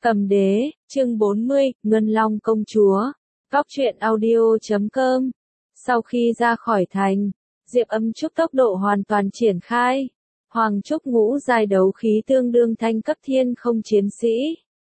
Cầm đế, chương 40, Ngân Long công chúa. Góc truyện audio.com. Sau khi ra khỏi thành, Diệp Âm Trúc tốc độ hoàn toàn triển khai. Hoàng Trúc ngũ giai đấu khí tương đương thanh cấp thiên không chiến sĩ.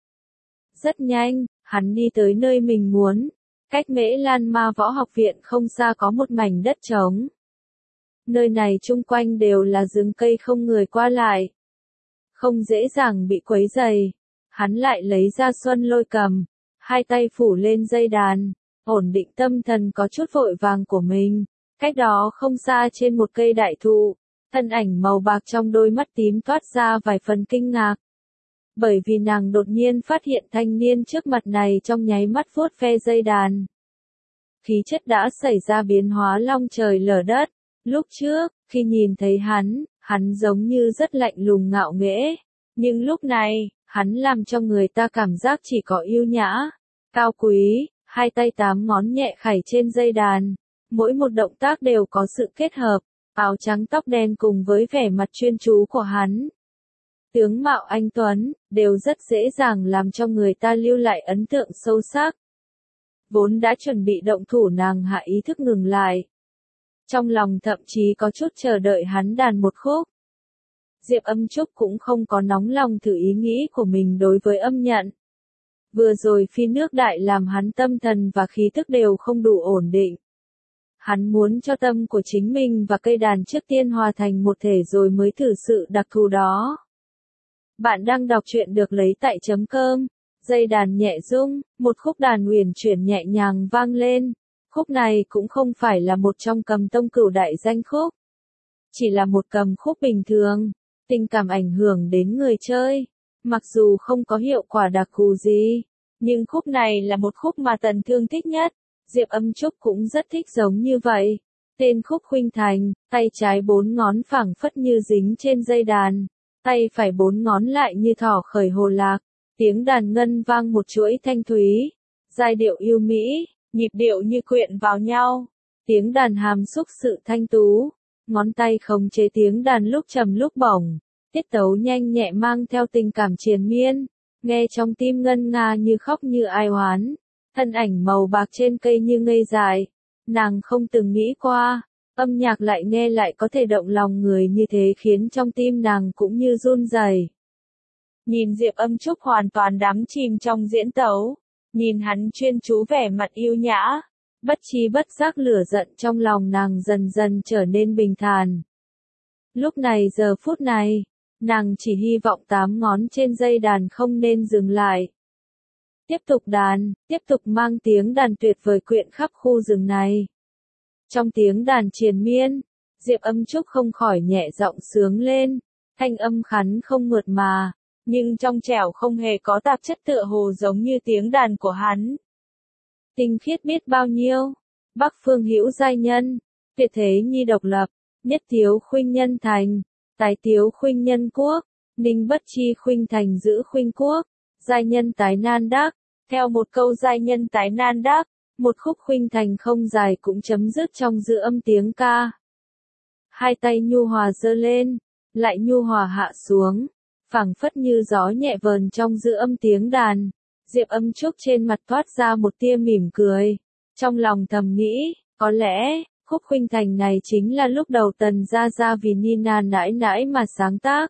Rất nhanh, hắn đi tới nơi mình muốn. Cách Mễ Lan Ma Võ Học Viện không xa có một mảnh đất trống. Nơi này chung quanh đều là rừng cây không người qua lại. Không dễ dàng bị quấy rầy. Hắn lại lấy ra Xuân Lôi cầm, hai tay phủ lên dây đàn, ổn định tâm thần có chút vội vàng của mình. Cách đó không xa trên một cây đại thụ, thân ảnh màu bạc trong đôi mắt tím toát ra vài phần kinh ngạc. Bởi vì nàng đột nhiên phát hiện thanh niên trước mặt này trong nháy mắt vuốt ve dây đàn. Khí chất đã xảy ra biến hóa long trời lở đất. Lúc trước, khi nhìn thấy hắn giống như rất lạnh lùng ngạo nghễ. Nhưng lúc này, hắn làm cho người ta cảm giác chỉ có yêu nhã, cao quý, hai tay tám ngón nhẹ khảy trên dây đàn. Mỗi một động tác đều có sự kết hợp, áo trắng tóc đen cùng với vẻ mặt chuyên chú của hắn. Tướng mạo anh tuấn, đều rất dễ dàng làm cho người ta lưu lại ấn tượng sâu sắc. Vốn đã chuẩn bị động thủ nàng hạ ý thức ngừng lại. Trong lòng thậm chí có chút chờ đợi hắn đàn một khúc. Diệp Âm Trúc cũng không có nóng lòng thử ý nghĩ của mình đối với âm nhận. Vừa rồi phi nước đại làm hắn tâm thần và khí thức đều không đủ ổn định. Hắn muốn cho tâm của chính mình và cây đàn trước tiên hòa thành một thể rồi mới thử sự đặc thù đó. Bạn đang đọc truyện được lấy tại .com. Dây đàn nhẹ rung, một khúc đàn huyền chuyển nhẹ nhàng vang lên. Khúc này cũng không phải là một trong cầm tông cửu đại danh khúc. Chỉ là một cầm khúc bình thường. Tình cảm ảnh hưởng đến người chơi. Mặc dù không có hiệu quả đặc thù gì, nhưng khúc này là một khúc mà Tần Thương thích nhất. Diệp Âm Trúc cũng rất thích giống như vậy. Tên khúc khuynh thành, tay trái 4 ngón phảng phất như dính trên dây đàn. Tay phải 4 ngón lại như thỏ khởi hồ lạc. Tiếng đàn ngân vang một chuỗi thanh thúy. Giai điệu yêu mỹ, nhịp điệu như quyện vào nhau. Tiếng đàn hàm xúc sự thanh tú. Ngón tay khống chế tiếng đàn lúc trầm lúc bổng, tiết tấu nhanh nhẹ mang theo tình cảm triền miên, nghe trong tim ngân nga như khóc như ai oán. Thân ảnh màu bạc trên cây như ngây dại, nàng không từng nghĩ qua, âm nhạc lại nghe lại có thể động lòng người như thế khiến trong tim nàng cũng như run rẩy. Nhìn Diệp Âm Trúc hoàn toàn đắm chìm trong diễn tấu, nhìn hắn chuyên chú vẻ mặt yêu nhã. Bất chi bất giác lửa giận trong lòng nàng dần dần trở nên bình thản. Lúc này giờ phút này, nàng chỉ hy vọng 8 ngón trên dây đàn không nên dừng lại. Tiếp tục đàn, tiếp tục mang tiếng đàn tuyệt vời quyện khắp khu rừng này. Trong tiếng đàn triền miên, Diệp Âm Trúc không khỏi nhẹ giọng sướng lên, thanh âm khắn không mượt mà, nhưng trong trẻo không hề có tạp chất tựa hồ giống như tiếng đàn của hắn. Tinh khiết biết bao nhiêu, Bắc Phương hữu giai nhân, tuyệt thế nhi độc lập, nhất tiếu khuynh nhân thành, tái tiếu khuynh nhân quốc, ninh bất chi khuynh thành giữ khuynh quốc, giai nhân tái nan đắc. Theo một câu giai nhân tái nan đắc, một khúc khuynh thành không dài cũng chấm dứt trong dư âm tiếng ca. Hai tay nhu hòa giơ lên, lại nhu hòa hạ xuống, phảng phất như gió nhẹ vờn trong dư âm tiếng đàn. Diệp Âm Trúc trên mặt toát ra một tia mỉm cười, trong lòng thầm nghĩ, có lẽ, khúc khuynh thành này chính là lúc đầu Tần Gia Gia vì Nina nãi nãi mà sáng tác.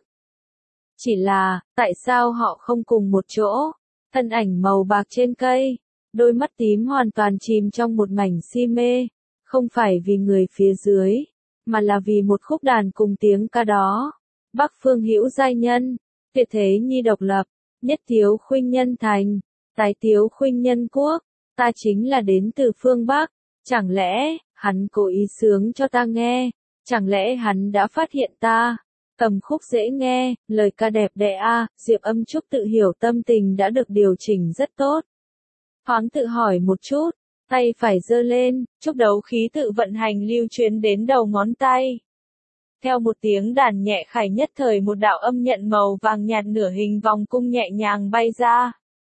Chỉ là, tại sao họ không cùng một chỗ? Thân ảnh màu bạc trên cây, đôi mắt tím hoàn toàn chìm trong một mảnh si mê, không phải vì người phía dưới, mà là vì một khúc đàn cùng tiếng ca đó. Bắc Phương hữu giai nhân, tuyệt thế nhi độc lập, nhất tiếu khuynh nhân thành, tái tiếu khuynh nhân quốc, ta chính là đến từ phương Bắc, chẳng lẽ, hắn cố ý sướng cho ta nghe, chẳng lẽ hắn đã phát hiện ta, cầm khúc dễ nghe, lời ca đẹp đẽ a. Diệp Âm Trúc tự hiểu tâm tình đã được điều chỉnh rất tốt. Thoáng tự hỏi một chút, tay phải giơ lên, chúc đấu khí tự vận hành lưu truyền đến đầu ngón tay. Theo một tiếng đàn nhẹ khải nhất thời một đạo âm nhận màu vàng nhạt nửa hình vòng cung nhẹ nhàng bay ra.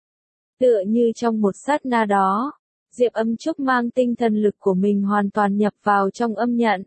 Tựa như trong một sát na đó, Diệp Âm Trúc mang tinh thần lực của mình hoàn toàn nhập vào trong âm nhận.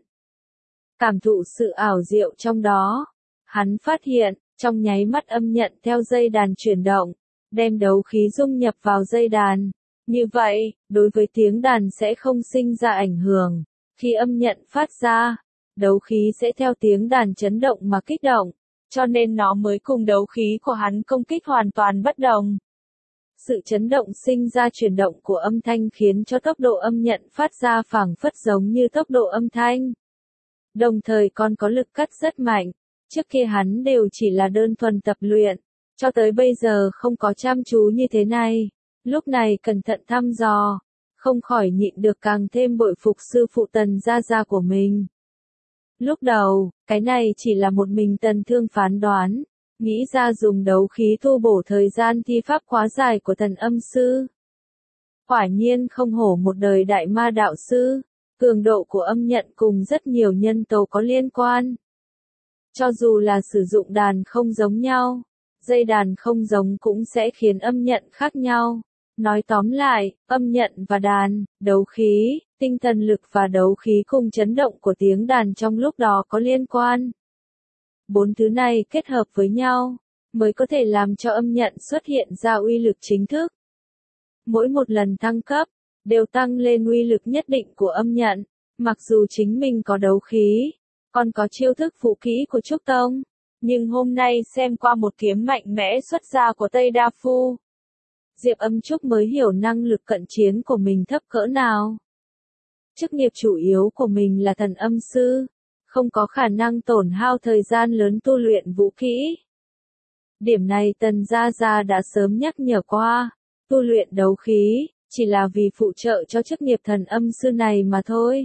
Cảm thụ sự ảo diệu trong đó, hắn phát hiện, trong nháy mắt âm nhận theo dây đàn chuyển động, đem đấu khí dung nhập vào dây đàn. Như vậy, đối với tiếng đàn sẽ không sinh ra ảnh hưởng. Khi âm nhận phát ra, đấu khí sẽ theo tiếng đàn chấn động mà kích động, cho nên nó mới cùng đấu khí của hắn công kích hoàn toàn bất đồng. Sự chấn động sinh ra chuyển động của âm thanh khiến cho tốc độ âm nhận phát ra phảng phất giống như tốc độ âm thanh. Đồng thời còn có lực cắt rất mạnh, trước kia hắn đều chỉ là đơn thuần tập luyện, cho tới bây giờ không có chăm chú như thế này. Lúc này cẩn thận thăm dò, không khỏi nhịn được càng thêm bội phục sư phụ Tần Gia Gia của mình. Lúc đầu, cái này chỉ là một mình Tần Thương phán đoán, nghĩ ra dùng đấu khí thu bổ thời gian thi pháp quá dài của Thần Âm Sư. Quả nhiên không hổ một đời đại ma đạo sư, cường độ của âm nhận cùng rất nhiều nhân tố có liên quan. Cho dù là sử dụng đàn không giống nhau, dây đàn không giống cũng sẽ khiến âm nhận khác nhau. Nói tóm lại, âm nhận và đàn, đấu khí, tinh thần lực và đấu khí cùng chấn động của tiếng đàn trong lúc đó có liên quan. Bốn thứ này kết hợp với nhau, mới có thể làm cho âm nhận xuất hiện ra uy lực chính thức. Mỗi một lần thăng cấp, đều tăng lên uy lực nhất định của âm nhận, mặc dù chính mình có đấu khí, còn có chiêu thức phụ kỹ của Trúc Tông, nhưng hôm nay xem qua một kiếm mạnh mẽ xuất ra của Tây Đa Phu, Diệp Âm Trúc mới hiểu năng lực cận chiến của mình thấp cỡ nào. Chức nghiệp chủ yếu của mình là thần âm sư, không có khả năng tổn hao thời gian lớn tu luyện vũ kỹ. Điểm này Tần Gia Gia đã sớm nhắc nhở qua, tu luyện đấu khí, chỉ là vì phụ trợ cho chức nghiệp thần âm sư này mà thôi.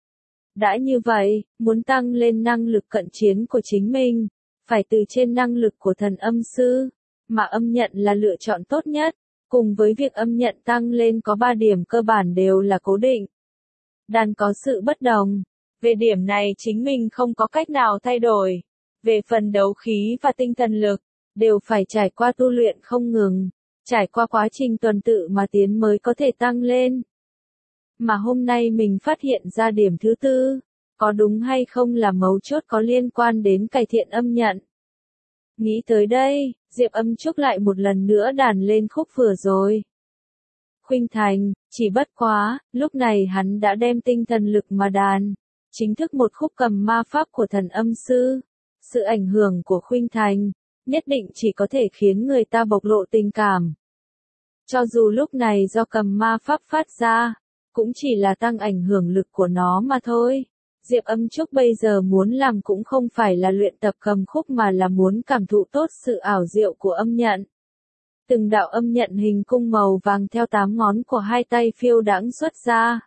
Đã như vậy, muốn tăng lên năng lực cận chiến của chính mình, phải từ trên năng lực của thần âm sư, mà âm nhận là lựa chọn tốt nhất. Cùng với việc âm nhận tăng lên có 3 điểm cơ bản đều là cố định. Đàn có sự bất đồng. Về điểm này chính mình không có cách nào thay đổi. Về phần đấu khí và tinh thần lực, đều phải trải qua tu luyện không ngừng, trải qua quá trình tuần tự mà tiến mới có thể tăng lên. Mà hôm nay mình phát hiện ra điểm thứ tư, có đúng hay không là mấu chốt có liên quan đến cải thiện âm nhận. Nghĩ tới đây, Diệp Âm Trúc lại một lần nữa đàn lên khúc vừa rồi. Khuynh Thành, chỉ bất quá, lúc này hắn đã đem tinh thần lực mà đàn, chính thức một khúc cầm ma pháp của thần âm sư. Sự ảnh hưởng của Khuynh Thành, nhất định chỉ có thể khiến người ta bộc lộ tình cảm. Cho dù lúc này do cầm ma pháp phát ra, cũng chỉ là tăng ảnh hưởng lực của nó mà thôi. Diệp Âm Trúc bây giờ muốn làm cũng không phải là luyện tập cầm khúc mà là muốn cảm thụ tốt sự ảo diệu của âm nhận. Từng đạo âm nhận hình cung màu vàng theo 8 ngón của hai tay phiêu đãng xuất ra.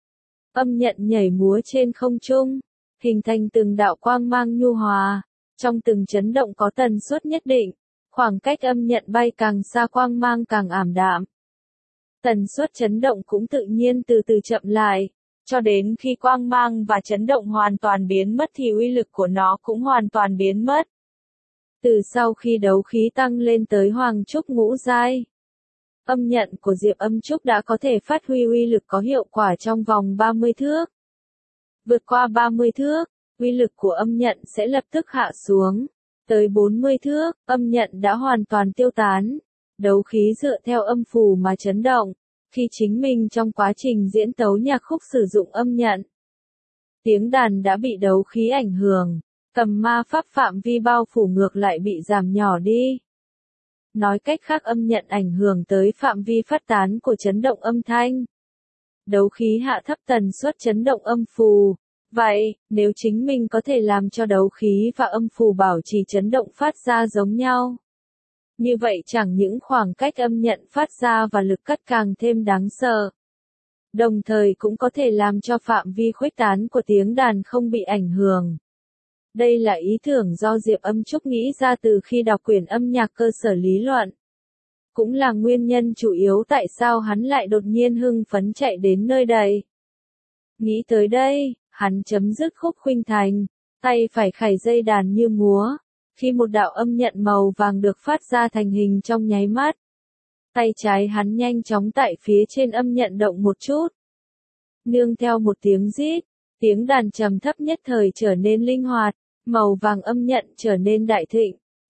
Âm nhận nhảy múa trên không trung, hình thành từng đạo quang mang nhu hòa, trong từng chấn động có tần suất nhất định, khoảng cách âm nhận bay càng xa quang mang càng ảm đạm. Tần suất chấn động cũng tự nhiên từ từ chậm lại. Cho đến khi quang mang và chấn động hoàn toàn biến mất thì uy lực của nó cũng hoàn toàn biến mất. Từ sau khi đấu khí tăng lên tới Hoàng Trúc ngũ giai, âm nhận của Diệp Âm Trúc đã có thể phát huy uy lực có hiệu quả trong vòng 30 thước. Vượt qua 30 thước, uy lực của âm nhận sẽ lập tức hạ xuống. Tới 40 thước, âm nhận đã hoàn toàn tiêu tán. Đấu khí dựa theo âm phù mà chấn động. Khi chính mình trong quá trình diễn tấu nhạc khúc sử dụng âm nhận, tiếng đàn đã bị đấu khí ảnh hưởng, cầm ma pháp phạm vi bao phủ ngược lại bị giảm nhỏ đi. Nói cách khác âm nhận ảnh hưởng tới phạm vi phát tán của chấn động âm thanh. Đấu khí hạ thấp tần suất chấn động âm phù. Vậy, nếu chính mình có thể làm cho đấu khí và âm phù bảo trì chấn động phát ra giống nhau, như vậy chẳng những khoảng cách âm nhận phát ra và lực cắt càng thêm đáng sợ, đồng thời cũng có thể làm cho phạm vi khuếch tán của tiếng đàn không bị ảnh hưởng. Đây là ý tưởng do Diệp Âm Trúc nghĩ ra từ khi đọc quyển âm nhạc cơ sở lý luận. Cũng là nguyên nhân chủ yếu tại sao hắn lại đột nhiên hưng phấn chạy đến nơi đây. Nghĩ tới đây, hắn chấm dứt khúc Khuynh Thành, tay phải khải dây đàn như múa. Khi một đạo âm nhận màu vàng được phát ra thành hình trong nháy mắt, tay trái hắn nhanh chóng tại phía trên âm nhận động một chút. Nương theo một tiếng rít, tiếng đàn trầm thấp nhất thời trở nên linh hoạt, màu vàng âm nhận trở nên đại thịnh,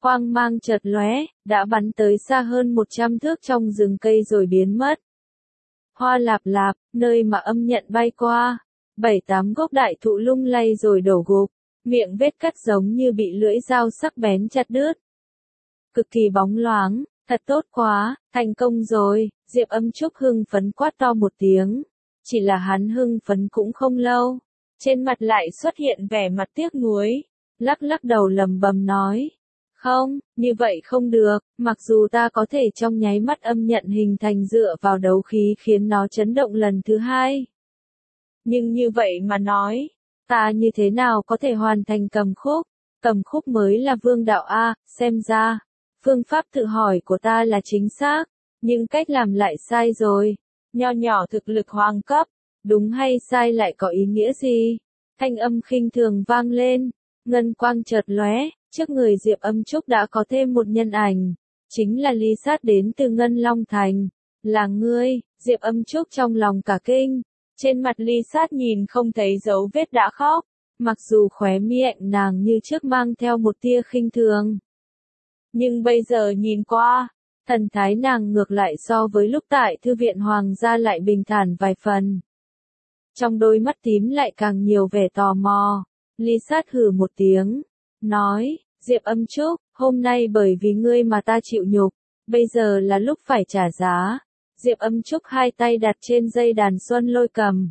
Quang mang chợt lóe, đã bắn tới xa hơn 100 thước trong rừng cây rồi biến mất. Hoa lạp lạp, nơi mà âm nhận bay qua, 7-8 gốc đại thụ lung lay rồi đổ gục, miệng vết cắt giống như bị lưỡi dao sắc bén chặt đứt. Cực kỳ bóng loáng, thật tốt quá, thành công rồi, Diệp Âm Trúc hưng phấn quát to một tiếng. Chỉ là hắn hưng phấn cũng không lâu, trên mặt lại xuất hiện vẻ mặt tiếc nuối, lắc lắc đầu lầm bầm nói. Không, như vậy không được, mặc dù ta có thể trong nháy mắt âm nhận hình thành dựa vào đấu khí khiến nó chấn động lần thứ hai. Nhưng như vậy mà nói, ta như thế nào có thể hoàn thành cầm khúc mới là vương đạo A, xem ra, phương pháp tự hỏi của ta là chính xác, nhưng cách làm lại sai rồi, nho nhỏ thực lực hoàng cấp, đúng hay sai lại có ý nghĩa gì? Thanh âm khinh thường vang lên, ngân quang chợt lóe, trước người Diệp Âm Trúc đã có thêm một nhân ảnh, chính là Ly Sát đến từ Ngân Long Thành. Là ngươi, Diệp Âm Trúc trong lòng cả kinh, trên mặt Ly Sát nhìn không thấy dấu vết đã khóc, mặc dù khóe miệng nàng như trước mang theo một tia khinh thường. Nhưng bây giờ nhìn qua, thần thái nàng ngược lại so với lúc tại thư viện hoàng gia lại bình thản vài phần. Trong đôi mắt tím lại càng nhiều vẻ tò mò, Ly Sát hừ một tiếng, nói, Diệp Âm Trúc, hôm nay bởi vì ngươi mà ta chịu nhục, bây giờ là lúc phải trả giá. Diệp Âm Trúc hai tay đặt trên dây đàn xuân lôi cầm.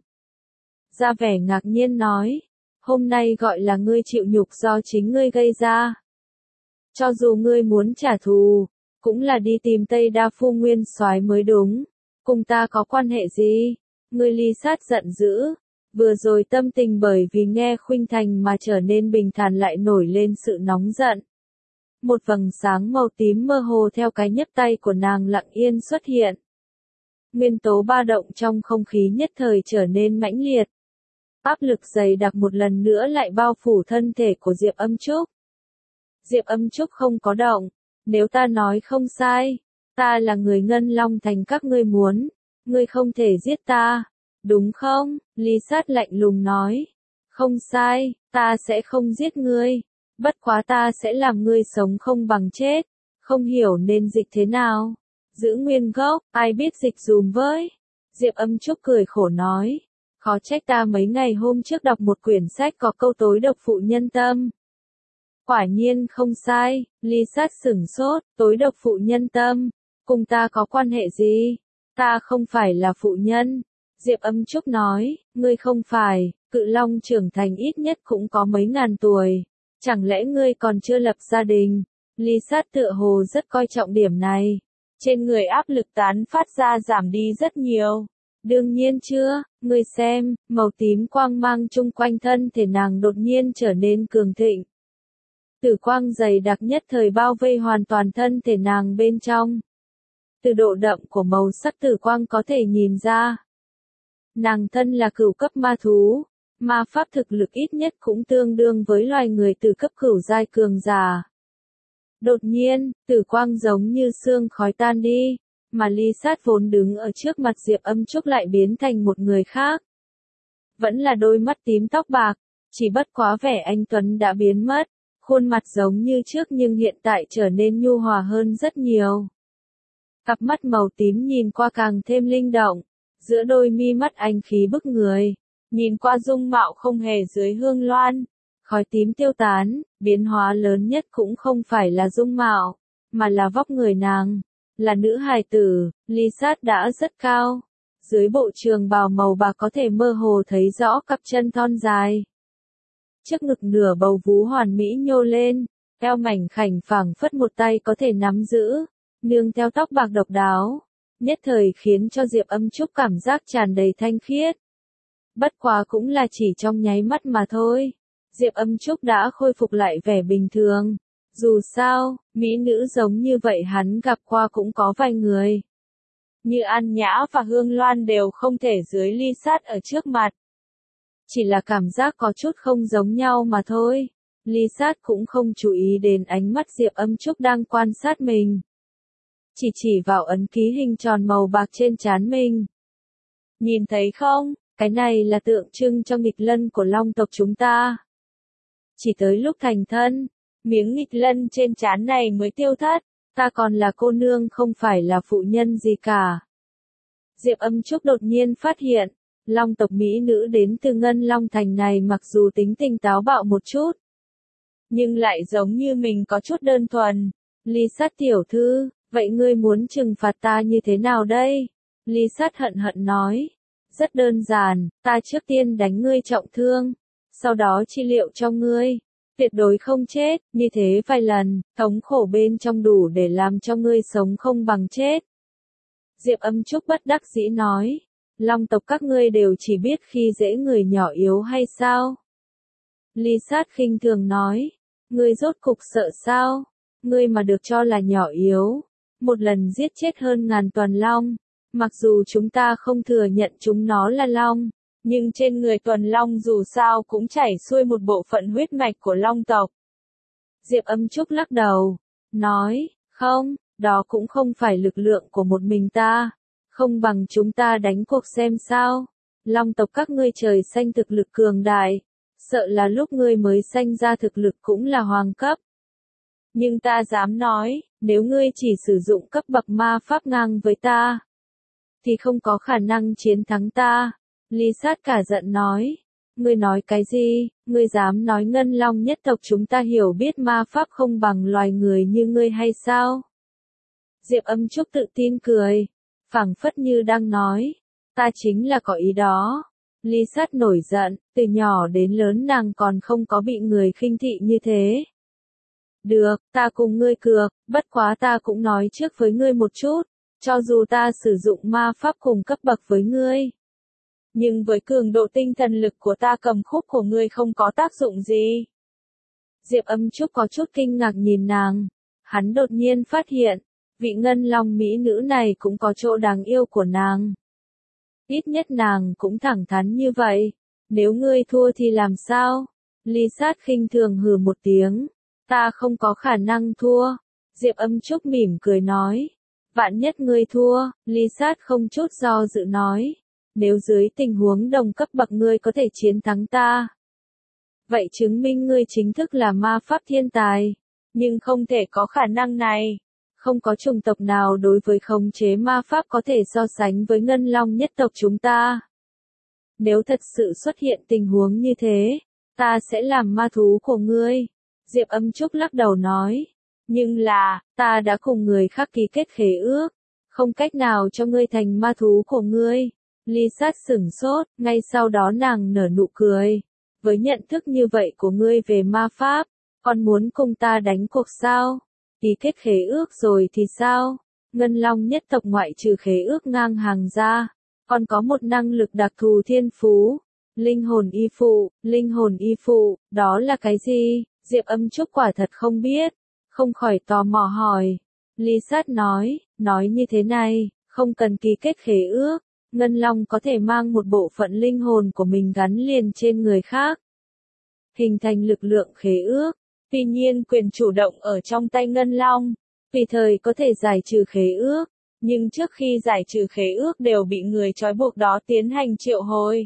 Ra vẻ ngạc nhiên nói, hôm nay gọi là ngươi chịu nhục do chính ngươi gây ra. Cho dù ngươi muốn trả thù, cũng là đi tìm Tây Đa Phu Nguyên Soái mới đúng, cùng ta có quan hệ gì? Ngươi Ly Sát giận dữ, vừa rồi tâm tình bởi vì nghe khuynh thành mà trở nên bình thản lại nổi lên sự nóng giận. Một vầng sáng màu tím mơ hồ theo cái nhấc tay của nàng lặng yên xuất hiện. Nguyên tố ba động trong không khí nhất thời trở nên mãnh liệt. Áp lực dày đặc một lần nữa lại bao phủ thân thể của Diệp Âm Trúc. Diệp Âm Trúc không có động, nếu ta nói không sai, ta là người Ngân Long Thành các ngươi muốn, ngươi không thể giết ta, đúng không? Ly Sát lạnh lùng nói, không sai, ta sẽ không giết ngươi, bất quá ta sẽ làm ngươi sống không bằng chết, không hiểu nên dịch thế nào. Giữ nguyên gốc, ai biết dịch dùm với. Diệp Âm Trúc cười khổ nói, khó trách ta mấy ngày hôm trước đọc một quyển sách có câu tối độc phụ nhân tâm. Quả nhiên không sai, Ly Sát sửng sốt, tối độc phụ nhân tâm, cùng ta có quan hệ gì? Ta không phải là phụ nhân. Diệp Âm Trúc nói, ngươi không phải, Cự Long trưởng thành ít nhất cũng có mấy ngàn tuổi, chẳng lẽ ngươi còn chưa lập gia đình? Ly Sát tựa hồ rất coi trọng điểm này. Trên người áp lực tán phát ra giảm đi rất nhiều. Đương nhiên chưa, ngươi xem, màu tím quang mang chung quanh thân thể nàng đột nhiên trở nên cường thịnh. Tử quang dày đặc nhất thời bao vây hoàn toàn thân thể nàng bên trong. Từ độ đậm của màu sắc tử quang có thể nhìn ra. Nàng thân là cửu cấp ma thú, ma pháp thực lực ít nhất cũng tương đương với loài người từ cấp cửu giai cường giả. Đột nhiên, tử quang giống như sương khói tan đi, mà Ly Sát vốn đứng ở trước mặt Diệp Âm Trúc lại biến thành một người khác. Vẫn là đôi mắt tím tóc bạc, chỉ bất quá vẻ anh tuấn đã biến mất, khuôn mặt giống như trước nhưng hiện tại trở nên nhu hòa hơn rất nhiều. Cặp mắt màu tím nhìn qua càng thêm linh động, giữa đôi mi mắt anh khí bức người, nhìn qua dung mạo không hề dưới hương loan. Khói tím tiêu tán, biến hóa lớn nhất cũng không phải là dung mạo, mà là vóc người nàng. Là nữ hài tử, Ly Sát đã rất cao. Dưới bộ trường bào màu bạc có thể mơ hồ thấy rõ cặp chân thon dài. Trước ngực nửa bầu vú hoàn mỹ nhô lên, eo mảnh khảnh phẳng phất một tay có thể nắm giữ, nương theo tóc bạc độc đáo, nhất thời khiến cho Diệp Âm Trúc cảm giác tràn đầy thanh khiết. Bất quá cũng là chỉ trong nháy mắt mà thôi. Diệp Âm Trúc đã khôi phục lại vẻ bình thường. Dù sao, mỹ nữ giống như vậy hắn gặp qua cũng có vài người. Như An Nhã và Hương Loan đều không thể dưới Ly Sát ở trước mặt. Chỉ là cảm giác có chút không giống nhau mà thôi. Ly Sát cũng không chú ý đến ánh mắt Diệp Âm Trúc đang quan sát mình. Chỉ vào ấn ký hình tròn màu bạc trên trán mình. Nhìn thấy không, cái này là tượng trưng cho nghịch lân của Long tộc chúng ta. Chỉ tới lúc thành thân, miếng nghịch lân trên trán này mới tiêu thất, ta còn là cô nương không phải là phụ nhân gì cả. Diệp Âm Trúc đột nhiên phát hiện, Long tộc mỹ nữ đến từ Ngân Long Thành này mặc dù tính tình táo bạo một chút, nhưng lại giống như mình có chút đơn thuần. Ly Sát tiểu thư, vậy ngươi muốn trừng phạt ta như thế nào đây? Ly Sát hận hận nói. Rất đơn giản, ta trước tiên đánh ngươi trọng thương, sau đó trị liệu cho ngươi. Tuyệt đối không chết, như thế vài lần, thống khổ bên trong đủ để làm cho ngươi sống không bằng chết. Diệp Âm Trúc bất đắc dĩ nói. Long tộc các ngươi đều chỉ biết khi dễ người nhỏ yếu hay sao? Ly Sát khinh thường nói. Ngươi rốt cục sợ sao? Ngươi mà được cho là nhỏ yếu, một lần giết chết hơn ngàn tuần long. Mặc dù chúng ta không thừa nhận chúng nó là long, nhưng trên người tuần long dù sao cũng chảy xuôi một bộ phận huyết mạch của long tộc. Diệp Âm Trúc lắc đầu, nói, không, đó cũng không phải lực lượng của một mình ta, không bằng chúng ta đánh cuộc xem sao. Long tộc các ngươi trời xanh thực lực cường đại, sợ là lúc ngươi mới sanh ra thực lực cũng là hoàng cấp. Nhưng ta dám nói, nếu ngươi chỉ sử dụng cấp bậc ma pháp ngang với ta, thì không có khả năng chiến thắng ta. Ly Sát cả giận nói. Ngươi nói cái gì? Ngươi dám nói Ngân Long nhất tộc chúng ta hiểu biết ma pháp không bằng loài người như ngươi hay sao? Diệp Âm Trúc tự tin cười, phảng phất như đang nói, ta chính là có ý đó. Ly Sát nổi giận, từ nhỏ đến lớn nàng còn không có bị người khinh thị như thế. Được, ta cùng ngươi cược, bất quá ta cũng nói trước với ngươi một chút, cho dù ta sử dụng ma pháp cùng cấp bậc với ngươi, nhưng với cường độ tinh thần lực của ta cầm khúc của ngươi không có tác dụng gì. Diệp Âm Trúc có chút kinh ngạc nhìn nàng, hắn đột nhiên phát hiện, vị Ngân Long mỹ nữ này cũng có chỗ đáng yêu của nàng. Ít nhất nàng cũng thẳng thắn như vậy, nếu ngươi thua thì làm sao? Ly Sát khinh thường hừ một tiếng, ta không có khả năng thua. Diệp Âm Trúc mỉm cười nói, vạn nhất ngươi thua. Ly Sát không chút do dự nói, nếu dưới tình huống đồng cấp bậc ngươi có thể chiến thắng ta, vậy chứng minh ngươi chính thức là ma pháp thiên tài, nhưng không thể có khả năng này. Không có chủng tộc nào đối với khống chế ma pháp có thể so sánh với Ngân Long nhất tộc chúng ta. Nếu thật sự xuất hiện tình huống như thế, ta sẽ làm ma thú của ngươi. Diệp Âm Trúc lắc đầu nói, nhưng là, ta đã cùng người khác ký kết khế ước, không cách nào cho ngươi thành ma thú của ngươi. Ly Sát sửng sốt, ngay sau đó nàng nở nụ cười. Với nhận thức như vậy của ngươi về ma pháp, còn muốn cùng ta đánh cuộc sao? Ký kết khế ước rồi thì sao? Ngân Long nhất tộc ngoại trừ khế ước ngang hàng ra, còn có một năng lực đặc thù thiên phú. Linh hồn y phụ, linh hồn y phụ, đó là cái gì? Diệp Âm Trúc quả thật không biết, không khỏi tò mò hỏi. Ly Sát nói như thế này, không cần ký kết khế ước, Ngân Long có thể mang một bộ phận linh hồn của mình gắn liền trên người khác, hình thành lực lượng khế ước. Tuy nhiên quyền chủ động ở trong tay Ngân Long, tùy thời có thể giải trừ khế ước, nhưng trước khi giải trừ khế ước đều bị người trói buộc đó tiến hành triệu hồi.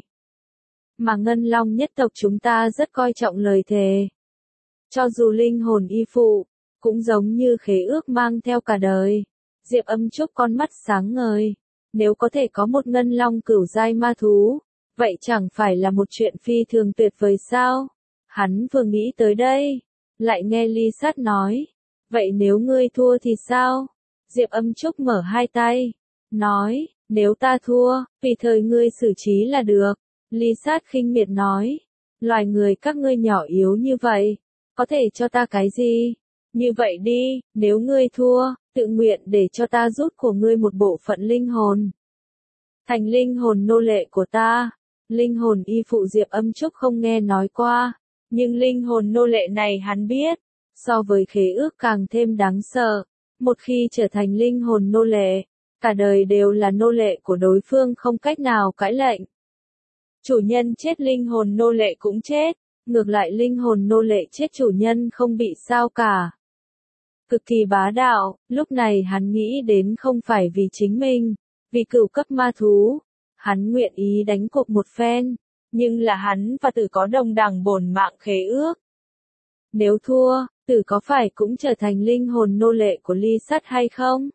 Mà Ngân Long nhất tộc chúng ta rất coi trọng lời thề. Cho dù linh hồn y phụ, cũng giống như khế ước mang theo cả đời. Diệp Âm Trúc con mắt sáng ngời. Nếu có thể có một Ngân Long cửu giai ma thú, vậy chẳng phải là một chuyện phi thường tuyệt vời sao? Hắn vừa nghĩ tới đây, lại nghe Ly Sát nói, vậy nếu ngươi thua thì sao? Diệp Âm Trúc mở hai tay, nói, nếu ta thua, tùy thời ngươi xử trí là được. Ly Sát khinh miệt nói, loài người các ngươi nhỏ yếu như vậy, có thể cho ta cái gì? Như vậy đi, nếu ngươi thua, tự nguyện để cho ta rút của ngươi một bộ phận linh hồn, thành linh hồn nô lệ của ta. Linh hồn y phụ Diệp Âm Trúc không nghe nói qua, nhưng linh hồn nô lệ này hắn biết, so với khế ước càng thêm đáng sợ. Một khi trở thành linh hồn nô lệ, cả đời đều là nô lệ của đối phương không cách nào cãi lệnh. Chủ nhân chết linh hồn nô lệ cũng chết, ngược lại linh hồn nô lệ chết chủ nhân không bị sao cả. Cực kỳ bá đạo, lúc này hắn nghĩ đến không phải vì chính mình, vì cửu cấp ma thú. Hắn nguyện ý đánh cuộc một phen, nhưng là hắn và tử có đồng đẳng bổn mạng khế ước. Nếu thua, Tử có phải cũng trở thành linh hồn nô lệ của Ly Sát hay không?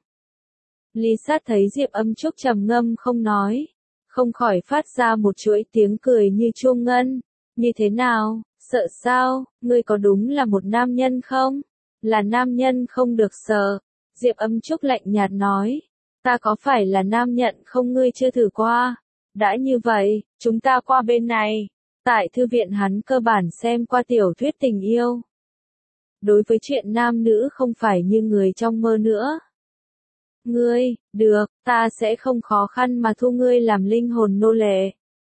Ly Sát thấy Diệp Âm Trúc trầm ngâm không nói, không khỏi phát ra một chuỗi tiếng cười như chuông ngân. Như thế nào, sợ sao, ngươi có đúng là một nam nhân không? Là nam nhân không được sợ. Diệp Âm Trúc lạnh nhạt nói, ta có phải là nam nhận không, ngươi chưa thử qua. Đã như vậy, chúng ta qua bên này. Tại thư viện hắn cơ bản xem qua tiểu thuyết tình yêu. Đối với chuyện nam nữ không phải như người trong mơ nữa. Ngươi, được, ta sẽ không khó khăn mà thu ngươi làm linh hồn nô lệ.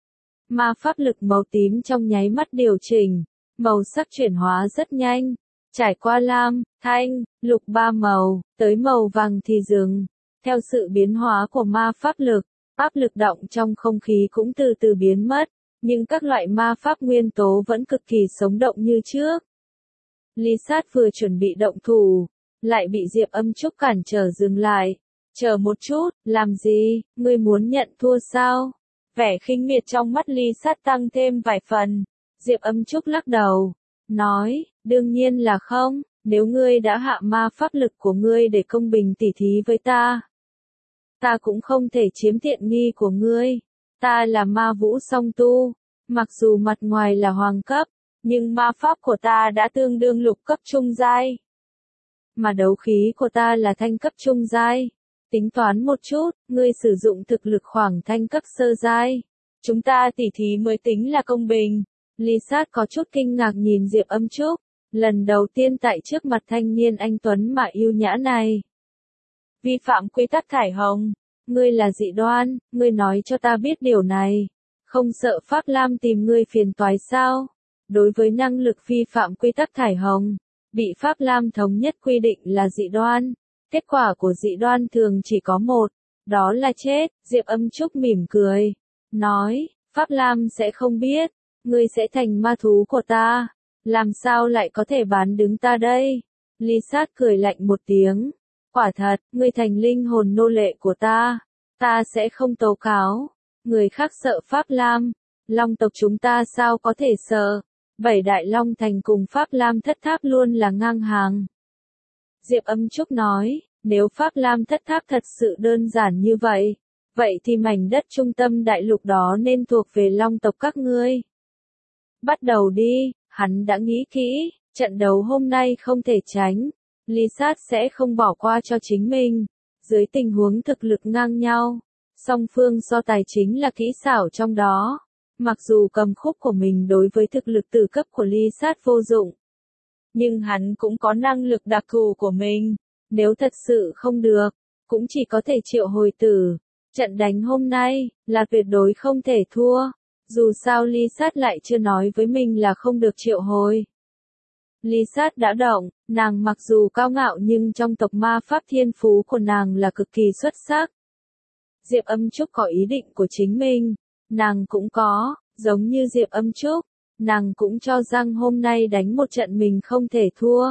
Ma pháp lực màu tím trong nháy mắt điều chỉnh, màu sắc chuyển hóa rất nhanh, trải qua lam, thanh, lục ba màu, tới màu vàng thì dừng. Theo sự biến hóa của ma pháp lực, áp lực động trong không khí cũng từ từ biến mất, nhưng các loại ma pháp nguyên tố vẫn cực kỳ sống động như trước. Ly Sát vừa chuẩn bị động thủ, lại bị Diệp Âm Trúc cản trở dừng lại. Chờ một chút, làm gì, ngươi muốn nhận thua sao? Vẻ khinh miệt trong mắt Ly Sát tăng thêm vài phần. Diệp Âm Trúc lắc đầu, nói, đương nhiên là không, nếu ngươi đã hạ ma pháp lực của ngươi để công bình tỉ thí với ta. Ta cũng không thể chiếm tiện nghi của ngươi. Ta là ma vũ song tu, mặc dù mặt ngoài là hoàng cấp, nhưng ma pháp của ta đã tương đương lục cấp trung giai. Mà đấu khí của ta là thanh cấp trung giai. Tính toán một chút, ngươi sử dụng thực lực khoảng thanh cấp sơ giai. Chúng ta tỉ thí mới tính là công bình. Ly Sát có chút kinh ngạc nhìn Diệp Âm Trúc. Lần đầu tiên tại trước mặt thanh niên anh tuấn mà yêu nhã này. Vi phạm quy tắc thải hồng. Ngươi là dị đoan, ngươi nói cho ta biết điều này. Không sợ Pháp Lam tìm ngươi phiền toái sao? Đối với năng lực vi phạm quy tắc thải hồng, bị Pháp Lam thống nhất quy định là dị đoan. Kết quả của dị đoan thường chỉ có một, đó là chết. Diệp Âm Trúc mỉm cười, nói, Pháp Lam sẽ không biết, ngươi sẽ thành ma thú của ta, làm sao lại có thể bán đứng ta đây? Ly Sát cười lạnh một tiếng, quả thật, ngươi thành linh hồn nô lệ của ta sẽ không tố cáo. Người khác sợ Pháp Lam, Long tộc chúng ta sao có thể sợ? 7 đại Long thành cùng Pháp Lam thất tháp luôn là ngang hàng. Diệp Âm Trúc nói, nếu Pháp Lam thất tháp thật sự đơn giản như vậy, vậy thì mảnh đất trung tâm đại lục đó nên thuộc về Long tộc các ngươi. Bắt đầu đi, hắn đã nghĩ kỹ, trận đấu hôm nay không thể tránh. Ly Sát sẽ không bỏ qua cho chính mình. Dưới tình huống thực lực ngang nhau, song phương so tài chính là kỹ xảo trong đó. Mặc dù cầm khúc của mình đối với thực lực tử cấp của Ly Sát vô dụng, nhưng hắn cũng có năng lực đặc thù của mình. Nếu thật sự không được, cũng chỉ có thể triệu hồi tử. Trận đánh hôm nay là tuyệt đối không thể thua. Dù sao Ly Sát lại chưa nói với mình là không được triệu hồi. Ly Sát đã động, nàng mặc dù cao ngạo nhưng trong tộc ma pháp thiên phú của nàng là cực kỳ xuất sắc. Diệp Âm Trúc có ý định của chính mình, nàng cũng có, giống như Diệp Âm Trúc, nàng cũng cho rằng hôm nay đánh một trận mình không thể thua.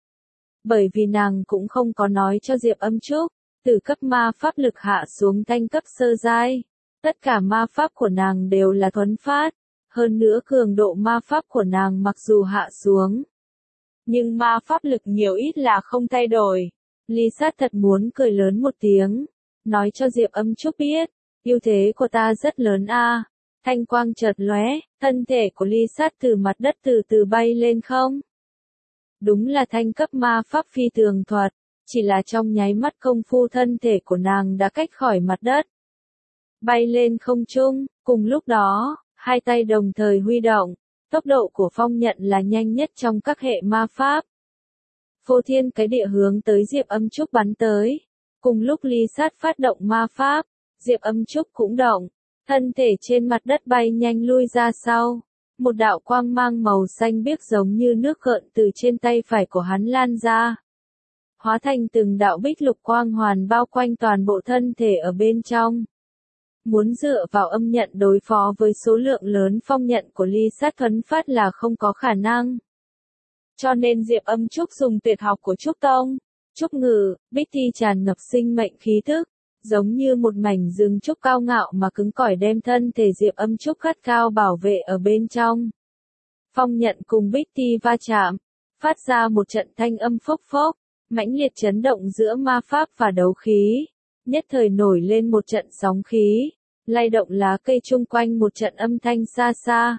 Bởi vì nàng cũng không có nói cho Diệp Âm Trúc, từ cấp ma pháp lực hạ xuống thanh cấp sơ giai. Tất cả ma pháp của nàng đều là thuấn phát, hơn nữa cường độ ma pháp của nàng mặc dù hạ xuống, nhưng ma pháp lực nhiều ít là không thay đổi. Ly Sát thật muốn cười lớn một tiếng, nói cho Diệp Âm Trúc biết, ưu thế của ta rất lớn a. Thanh quang chợt lóe, thân thể của Ly Sát từ mặt đất từ từ bay lên không. Đúng là thanh cấp ma pháp phi thường thuật, chỉ là trong nháy mắt công phu thân thể của nàng đã cách khỏi mặt đất. Bay lên không trung, cùng lúc đó, hai tay đồng thời huy động, tốc độ của phong nhận là nhanh nhất trong các hệ ma pháp. Phô thiên cái địa hướng tới Diệp Âm Trúc bắn tới. Cùng lúc Ly Sát phát động ma pháp, Diệp Âm Trúc cũng động, thân thể trên mặt đất bay nhanh lui ra sau. Một đạo quang mang màu xanh biếc giống như nước gợn từ trên tay phải của hắn lan ra, hóa thành từng đạo bích lục quang hoàn bao quanh toàn bộ thân thể ở bên trong. Muốn dựa vào âm nhận đối phó với số lượng lớn phong nhận của Ly Sát thuấn phát là không có khả năng. Cho nên Diệp Âm Trúc dùng tuyệt học của Trúc Tông, Trúc Ngự, Bích Thi tràn ngập sinh mệnh khí thức, giống như một mảnh rừng trúc cao ngạo mà cứng cỏi đem thân thể Diệp Âm Trúc gắt cao bảo vệ ở bên trong. Phong nhận cùng Bích Thi va chạm, phát ra một trận thanh âm phốc phốc, mãnh liệt chấn động giữa ma pháp và đấu khí, nhất thời nổi lên một trận sóng khí, lay động lá cây chung quanh một trận âm thanh xa xa.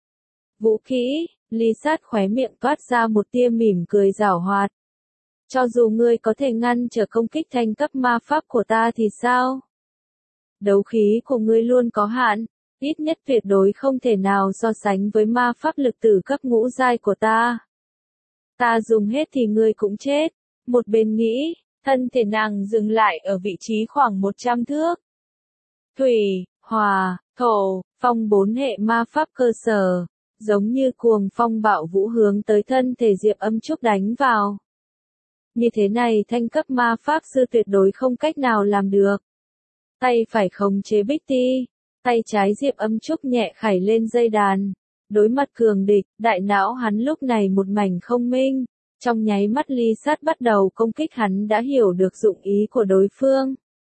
Vũ khí, Ly Sát khóe miệng toát ra một tia mỉm cười giảo hoạt. Cho dù ngươi có thể ngăn trở công kích thanh cấp ma pháp của ta thì sao? Đấu khí của ngươi luôn có hạn, ít nhất tuyệt đối không thể nào so sánh với ma pháp lực tử cấp ngũ giai của ta. Ta dùng hết thì ngươi cũng chết. Một bên nghĩ, thân thể nàng dừng lại ở vị trí khoảng 100 thước. Thủy, hỏa, thổ, phong 4 hệ ma pháp cơ sở, giống như cuồng phong bạo vũ hướng tới thân thể Diệp Âm Trúc đánh vào. Như thế này thanh cấp ma pháp sư tuyệt đối không cách nào làm được. Tay phải khống chế Bích Ti, tay trái Diệp Âm Trúc nhẹ khải lên dây đàn. Đối mặt cường địch, đại não hắn lúc này một mảnh không minh. Trong nháy mắt Ly Sát bắt đầu công kích hắn đã hiểu được dụng ý của đối phương.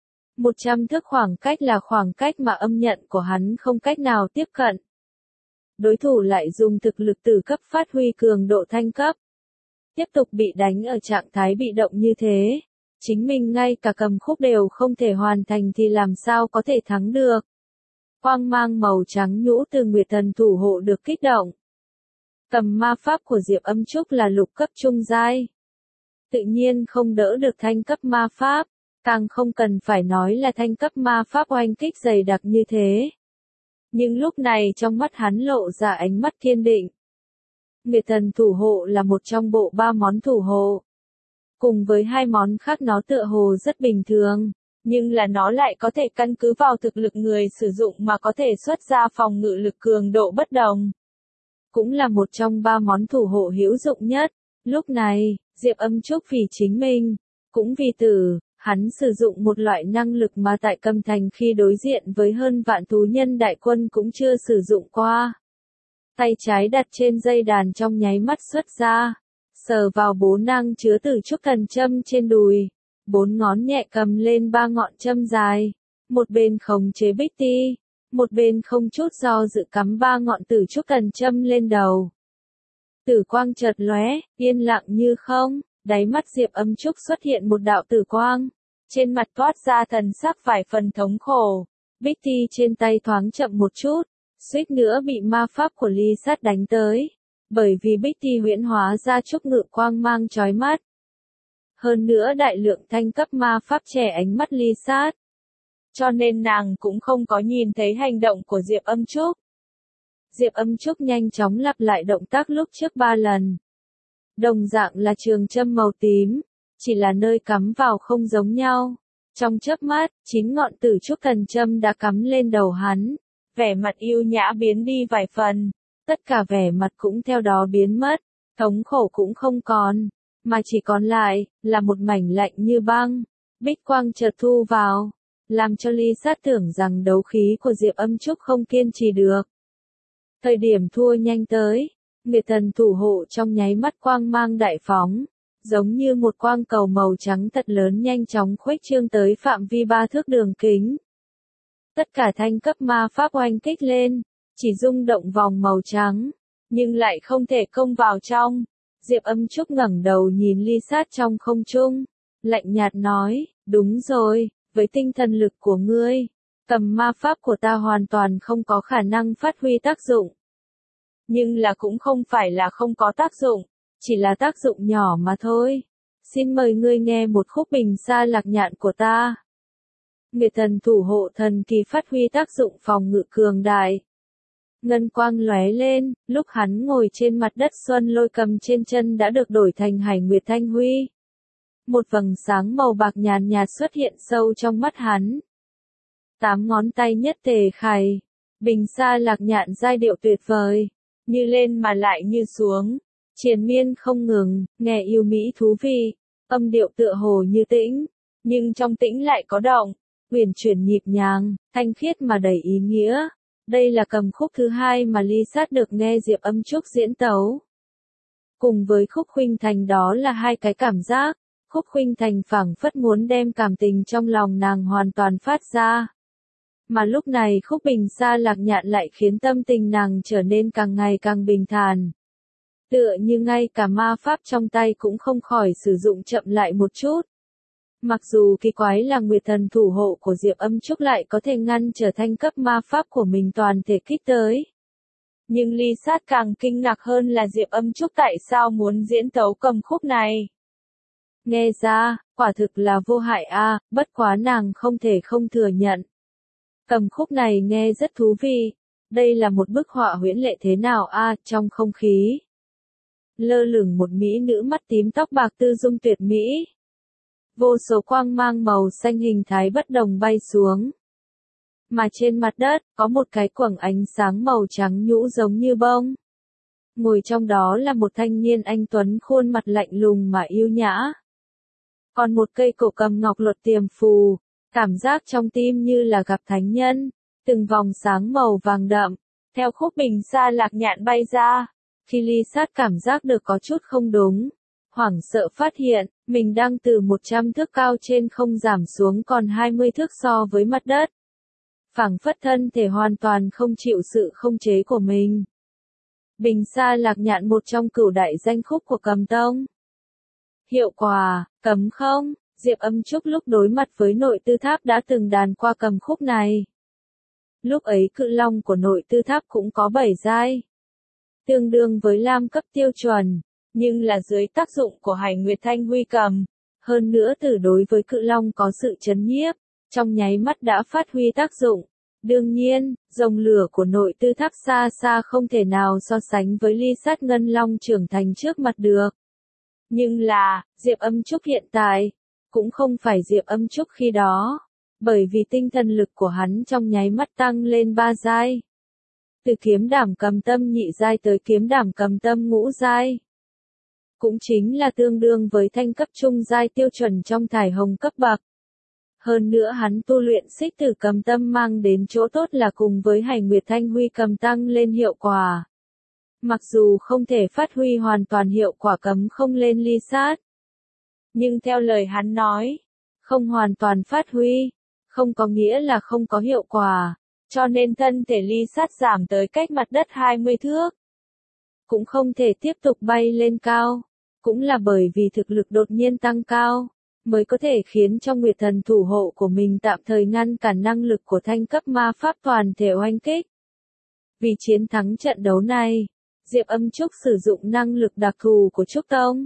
100 thước khoảng cách là khoảng cách mà âm nhận của hắn không cách nào tiếp cận. Đối thủ lại dùng thực lực từ cấp phát huy cường độ thanh cấp. Tiếp tục bị đánh ở trạng thái bị động như thế. Chính mình ngay cả cầm khúc đều không thể hoàn thành thì làm sao có thể thắng được. Quang mang màu trắng nhũ từ Nguyệt Thần thủ hộ được kích động. Tầm ma pháp của Diệp Âm Trúc là lục cấp trung giai. Tự nhiên không đỡ được thanh cấp ma pháp, càng không cần phải nói là thanh cấp ma pháp oanh kích dày đặc như thế. Nhưng lúc này trong mắt hắn lộ ra ánh mắt kiên định. Nguyệt Thần thủ hộ là một trong bộ 3 món thủ hộ. Cùng với 2 món khác nó tựa hồ rất bình thường, nhưng là nó lại có thể căn cứ vào thực lực người sử dụng mà có thể xuất ra phòng ngự lực cường độ bất đồng. Cũng là một trong 3 món thủ hộ hữu dụng nhất. Lúc này, Diệp Âm Trúc vì chính mình, cũng vì tử, hắn sử dụng một loại năng lực mà tại Câm Thành khi đối diện với hơn vạn thú nhân đại quân cũng chưa sử dụng qua. Tay trái đặt trên dây đàn trong nháy mắt xuất ra, sờ vào 4 nang chứa Tử Trúc Thần châm trên đùi, 4 ngón nhẹ cầm lên 3 ngọn châm dài, một bên khống chế Bích Ti, một bên không chút do dự cắm 3 ngọn Tử Trúc Thần châm lên đầu. Tử quang chợt lóe, yên lặng như không, đáy mắt Diệp Âm Trúc xuất hiện một đạo tử quang, trên mặt toát ra thần sắc vài phần thống khổ. Bích Ti trên tay thoáng chậm một chút, suýt nữa bị ma pháp của Ly Sát đánh tới, bởi vì Bích Ti huyễn hóa ra trúc ngự quang mang chói mắt. Hơn nữa đại lượng thanh cấp ma pháp trẻ ánh mắt Ly Sát, cho nên nàng cũng không có nhìn thấy hành động của Diệp Âm Trúc. Diệp Âm Trúc nhanh chóng lặp lại động tác lúc trước 3 lần. Đồng dạng là trường châm màu tím, chỉ là nơi cắm vào không giống nhau. Trong chớp mắt, 9 ngọn Tử Trúc Thần châm đã cắm lên đầu hắn. Vẻ mặt yêu nhã biến đi vài phần, tất cả vẻ mặt cũng theo đó biến mất, thống khổ cũng không còn, mà chỉ còn lại là một mảnh lạnh như băng. Bích quang chợt thu vào, làm cho Ly Sát tưởng rằng đấu khí của Diệp Âm Trúc không kiên trì được. Thời điểm thua nhanh tới, Nguyệt Thần thủ hộ trong nháy mắt quang mang đại phóng, giống như một quang cầu màu trắng thật lớn nhanh chóng khuếch trương tới phạm vi 3 thước đường kính. Tất cả thanh cấp ma pháp oanh kích lên, chỉ rung động vòng màu trắng, nhưng lại không thể công vào trong. Diệp Âm Trúc ngẩng đầu nhìn Ly Sát trong không trung, lạnh nhạt nói, đúng rồi, với tinh thần lực của ngươi, tầm ma pháp của ta hoàn toàn không có khả năng phát huy tác dụng. Nhưng là cũng không phải là không có tác dụng, chỉ là tác dụng nhỏ mà thôi. Xin mời ngươi nghe một khúc bình sa lạc nhạn của ta. Nguyệt Thần thủ hộ thần kỳ phát huy tác dụng phòng ngự cường đại. Ngân quang lóe lên, lúc hắn ngồi trên mặt đất Xuân Lôi cầm trên chân đã được đổi thành Hải Nguyệt Thanh Huy. Một vầng sáng màu bạc nhàn nhạt xuất hiện sâu trong mắt hắn. 8 ngón tay nhất tề khải, bình sa lạc nhạn giai điệu tuyệt vời, như lên mà lại như xuống, triền miên không ngừng, nghe yêu mỹ thú vị, âm điệu tựa hồ như tĩnh, nhưng trong tĩnh lại có động. Uyển chuyển nhịp nhàng, thanh khiết mà đầy ý nghĩa. Đây là cầm khúc thứ 2 mà Ly Sát được nghe Diệp Âm Trúc diễn tấu. Cùng với khúc Khuynh Thành đó là 2 cái cảm giác. Khúc Khuynh Thành phảng phất muốn đem cảm tình trong lòng nàng hoàn toàn phát ra. Mà lúc này khúc bình sa lạc nhạn lại khiến tâm tình nàng trở nên càng ngày càng bình thản. Tựa như ngay cả ma pháp trong tay cũng không khỏi sử dụng chậm lại một chút. Mặc dù kỳ quái là Nguyệt Thần thủ hộ của Diệp Âm Trúc lại có thể ngăn trở thanh cấp ma pháp của mình toàn thể kích tới. Nhưng Ly Sát càng kinh ngạc hơn là Diệp Âm Trúc tại sao muốn diễn tấu cầm khúc này. Nghe ra, quả thực là vô hại a, bất quá nàng không thể không thừa nhận. Cầm khúc này nghe rất thú vị. Đây là một bức họa huyễn lệ thế nào a, trong không khí. Lơ lửng một mỹ nữ mắt tím tóc bạc tư dung tuyệt mỹ. Vô số quang mang màu xanh hình thái bất đồng bay xuống. Mà trên mặt đất, có một cái quầng ánh sáng màu trắng nhũ giống như bông. Ngồi trong đó là một thanh niên anh tuấn khuôn mặt lạnh lùng mà yêu nhã. Còn một cây cổ cầm ngọc luật tiềm phù, cảm giác trong tim như là gặp thánh nhân, từng vòng sáng màu vàng đậm, theo khúc bình xa lạc nhạn bay ra. Khi Ly Sát cảm giác được có chút không đúng, hoảng sợ phát hiện, mình đang từ 100 thước cao trên không giảm xuống còn 20 thước so với mặt đất. Phảng phất thân thể hoàn toàn không chịu sự khống chế của mình. Bình xa lạc nhạn một trong cửu đại danh khúc của Cầm Tông. Hiệu quả, cấm không? Diệp Âm Trúc lúc đối mặt với Nội Tư Tháp đã từng đàn qua cầm khúc này. Lúc ấy cự long của Nội Tư Tháp cũng có 7 giai. Tương đương với lam cấp tiêu chuẩn, nhưng là dưới tác dụng của Hải Nguyệt Thanh Huy cầm. Hơn nữa từ đối với cự long có sự chấn nhiếp, trong nháy mắt đã phát huy tác dụng. Đương nhiên, dòng lửa của Nội Tư Tháp xa xa không thể nào so sánh với Ly Sát Ngân Long trưởng thành trước mặt được. Nhưng là, Diệp Âm Trúc hiện tại, cũng không phải Diệp Âm Trúc khi đó, bởi vì tinh thần lực của hắn trong nháy mắt tăng lên 3 giai. Từ kiếm đảm cầm tâm nhị giai tới kiếm đảm cầm tâm ngũ giai. Cũng chính là tương đương với thanh cấp trung giai tiêu chuẩn trong thải hồng cấp bậc. Hơn nữa hắn tu luyện xích tử cầm tâm mang đến chỗ tốt là cùng với Hải Nguyệt Thanh Huy cầm tăng lên hiệu quả. Mặc dù không thể phát huy hoàn toàn hiệu quả cấm không lên Ly Sát. Nhưng theo lời hắn nói, không hoàn toàn phát huy, không có nghĩa là không có hiệu quả, cho nên thân thể Ly Sát giảm tới cách mặt đất 20 thước. Cũng không thể tiếp tục bay lên cao, cũng là bởi vì thực lực đột nhiên tăng cao, mới có thể khiến cho Nguyệt Thần thủ hộ của mình tạm thời ngăn cản năng lực của thanh cấp ma pháp toàn thể oanh kích. Vì chiến thắng trận đấu này, Diệp Âm Trúc sử dụng năng lực đặc thù của Trúc Tông.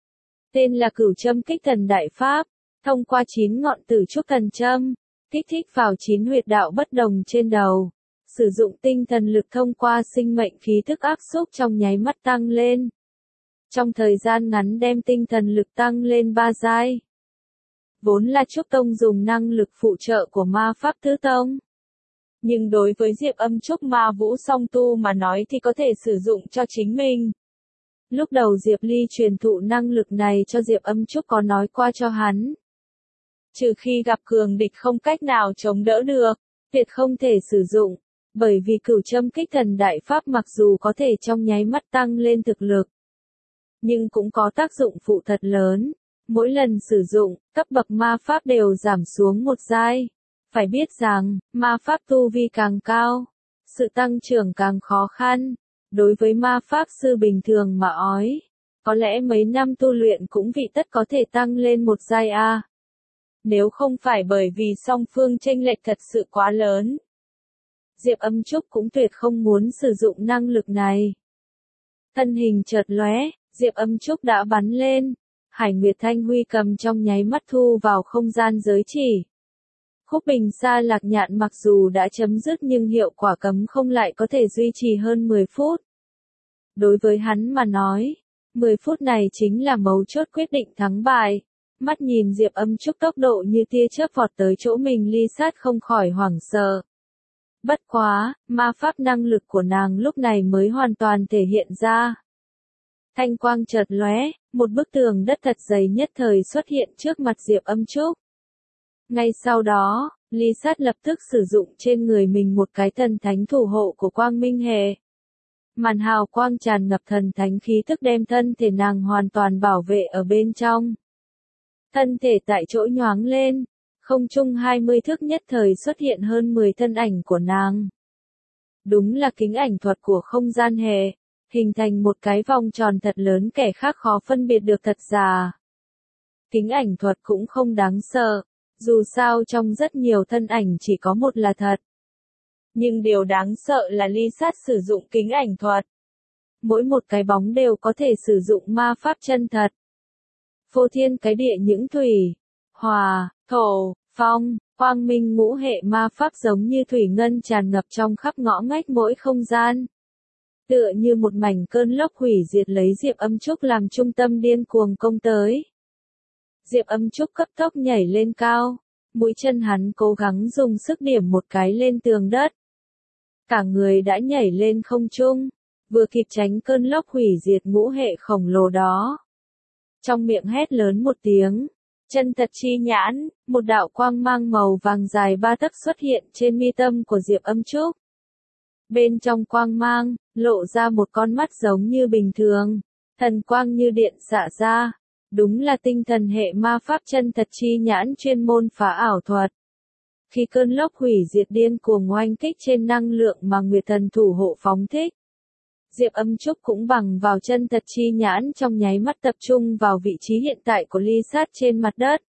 Tên là Cửu Châm Kích Thần Đại Pháp, thông qua 9 ngọn tử trúc thần châm, kích thích vào 9 huyệt đạo bất đồng trên đầu, sử dụng tinh thần lực thông qua sinh mệnh khí thức áp xúc trong nháy mắt tăng lên. Trong thời gian ngắn đem tinh thần lực tăng lên 3 giai. Vốn là Trúc Tông dùng năng lực phụ trợ của ma pháp Tứ Tông. Nhưng đối với Diệp Âm Trúc ma vũ song tu mà nói thì có thể sử dụng cho chính mình. Lúc đầu Diệp Ly truyền thụ năng lực này cho Diệp Âm Trúc có nói qua cho hắn. Trừ khi gặp cường địch không cách nào chống đỡ được, tuyệt không thể sử dụng, bởi vì Cửu Châm Kích Thần Đại Pháp mặc dù có thể trong nháy mắt tăng lên thực lực, nhưng cũng có tác dụng phụ thật lớn. Mỗi lần sử dụng, cấp bậc ma pháp đều giảm xuống một giai. Phải biết rằng, ma pháp tu vi càng cao, sự tăng trưởng càng khó khăn. Đối với ma pháp sư bình thường mà nói, có lẽ mấy năm tu luyện cũng vị tất có thể tăng lên một giai A. Nếu không phải bởi vì song phương chênh lệch thật sự quá lớn, Diệp Âm Trúc cũng tuyệt không muốn sử dụng năng lực này. Thân hình chợt lóe, Diệp Âm Trúc đã bắn lên. Hải Nguyệt Thanh Huy cầm trong nháy mắt thu vào không gian giới chỉ. Khúc bình xa lạc nhạn mặc dù đã chấm dứt nhưng hiệu quả cấm không lại có thể duy trì hơn 10 phút. Đối với hắn mà nói, 10 phút này chính là mấu chốt quyết định thắng bại. Mắt nhìn Diệp Âm Trúc tốc độ như tia chớp vọt tới chỗ mình, Ly Sát không khỏi hoảng sợ. Bất quá, ma pháp năng lực của nàng lúc này mới hoàn toàn thể hiện ra. Thanh quang chợt lóe, một bức tường đất thật dày nhất thời xuất hiện trước mặt Diệp Âm Trúc. Ngay sau đó, Ly Sát lập tức sử dụng trên người mình một cái thần thánh thủ hộ của Quang Minh Hệ. Màn hào quang tràn ngập thần thánh khí tức đem thân thể nàng hoàn toàn bảo vệ ở bên trong. Thân thể tại chỗ nhoáng lên, không trung 20 thước nhất thời xuất hiện hơn 10 thân ảnh của nàng. Đúng là kính ảnh thuật của không gian hệ, hình thành một cái vòng tròn thật lớn kẻ khác khó phân biệt được thật giả. Kính ảnh thuật cũng không đáng sợ, dù sao trong rất nhiều thân ảnh chỉ có một là thật. Nhưng điều đáng sợ là Ly Sát sử dụng kính ảnh thuật. Mỗi một cái bóng đều có thể sử dụng ma pháp chân thật. Phô thiên cái địa những thủy, hỏa, thổ, phong, quang minh ngũ hệ ma pháp giống như thủy ngân tràn ngập trong khắp ngõ ngách mỗi không gian. Tựa như một mảnh cơn lốc hủy diệt lấy Diệp Âm Trúc làm trung tâm điên cuồng công tới. Diệp Âm Trúc cấp tốc nhảy lên cao, mũi chân hắn cố gắng dùng sức điểm một cái lên tường đất. Cả người đã nhảy lên không trung, vừa kịp tránh cơn lốc hủy diệt ngũ hệ khổng lồ đó. Trong miệng hét lớn một tiếng, chân thật chi nhãn, một đạo quang mang màu vàng dài 3 tấc xuất hiện trên mi tâm của Diệp Âm Trúc. Bên trong quang mang, lộ ra một con mắt giống như bình thường, thần quang như điện xạ ra, đúng là tinh thần hệ ma pháp chân thật chi nhãn chuyên môn phá ảo thuật. Khi cơn lốc hủy diệt điên cuồng oanh kích trên năng lượng mà Nguyệt Thần thủ hộ phóng thích, Diệp Âm Trúc cũng bằng vào chân thật chi nhãn trong nháy mắt tập trung vào vị trí hiện tại của Ly Sát trên mặt đất.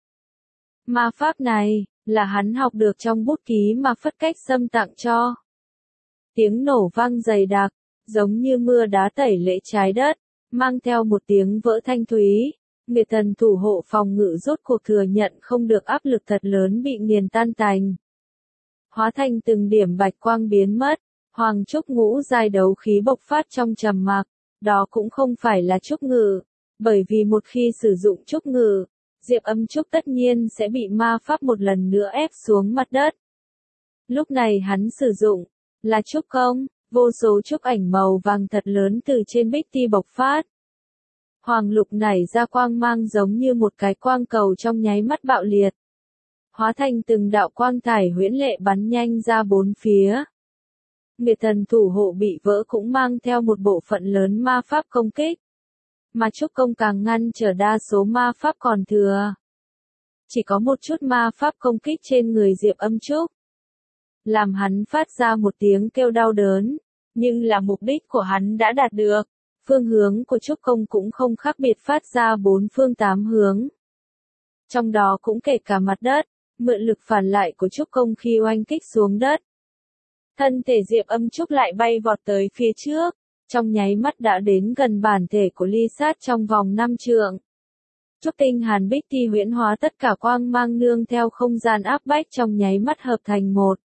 Ma pháp này, là hắn học được trong bút ký mà Phất Cách Sâm tặng cho. Tiếng nổ vang dày đặc, giống như mưa đá tẩy lễ trái đất, mang theo một tiếng vỡ thanh thúy. Nguyệt Thần thủ hộ phòng ngự rốt cuộc thừa nhận không được áp lực thật lớn bị nghiền tan tành. Hóa thành từng điểm bạch quang biến mất, Hoàng Trúc ngũ giai đấu khí bộc phát trong trầm mặc, đó cũng không phải là trúc ngự, bởi vì một khi sử dụng trúc ngự, Diệp Âm Trúc tất nhiên sẽ bị ma pháp một lần nữa ép xuống mặt đất. Lúc này hắn sử dụng, là trúc công, vô số trúc ảnh màu vàng thật lớn từ trên bích ti bộc phát. Hoàng lục nảy ra quang mang giống như một cái quang cầu trong nháy mắt bạo liệt. Hóa thành từng đạo quang thải huyễn lệ bắn nhanh ra bốn phía. Nguyệt Thần thủ hộ bị vỡ cũng mang theo một bộ phận lớn ma pháp công kích. Mà trúc công càng ngăn trở đa số ma pháp còn thừa. Chỉ có một chút ma pháp công kích trên người Diệp Âm Trúc. Làm hắn phát ra một tiếng kêu đau đớn, nhưng là mục đích của hắn đã đạt được. Phương hướng của trúc công cũng không khác biệt phát ra 4 phương 8 hướng. Trong đó cũng kể cả mặt đất, mượn lực phản lại của trúc công khi oanh kích xuống đất. Thân thể Diệp Âm Trúc lại bay vọt tới phía trước, trong nháy mắt đã đến gần bản thể của Ly Sát trong vòng 5 trượng. Trúc tinh hàn bích ti huyễn hóa tất cả quang mang nương theo không gian áp bách trong nháy mắt hợp thành một.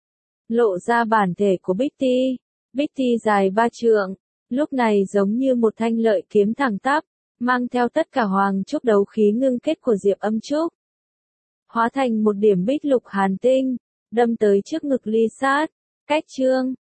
Lộ ra bản thể của bích ti dài 3 trượng, lúc này giống như một thanh lợi kiếm thẳng tắp, mang theo tất cả hoàng trúc đấu khí ngưng kết của Diệp Âm Trúc. Hóa thành một điểm bích lục hàn tinh, đâm tới trước ngực Ly Sát. Cách chương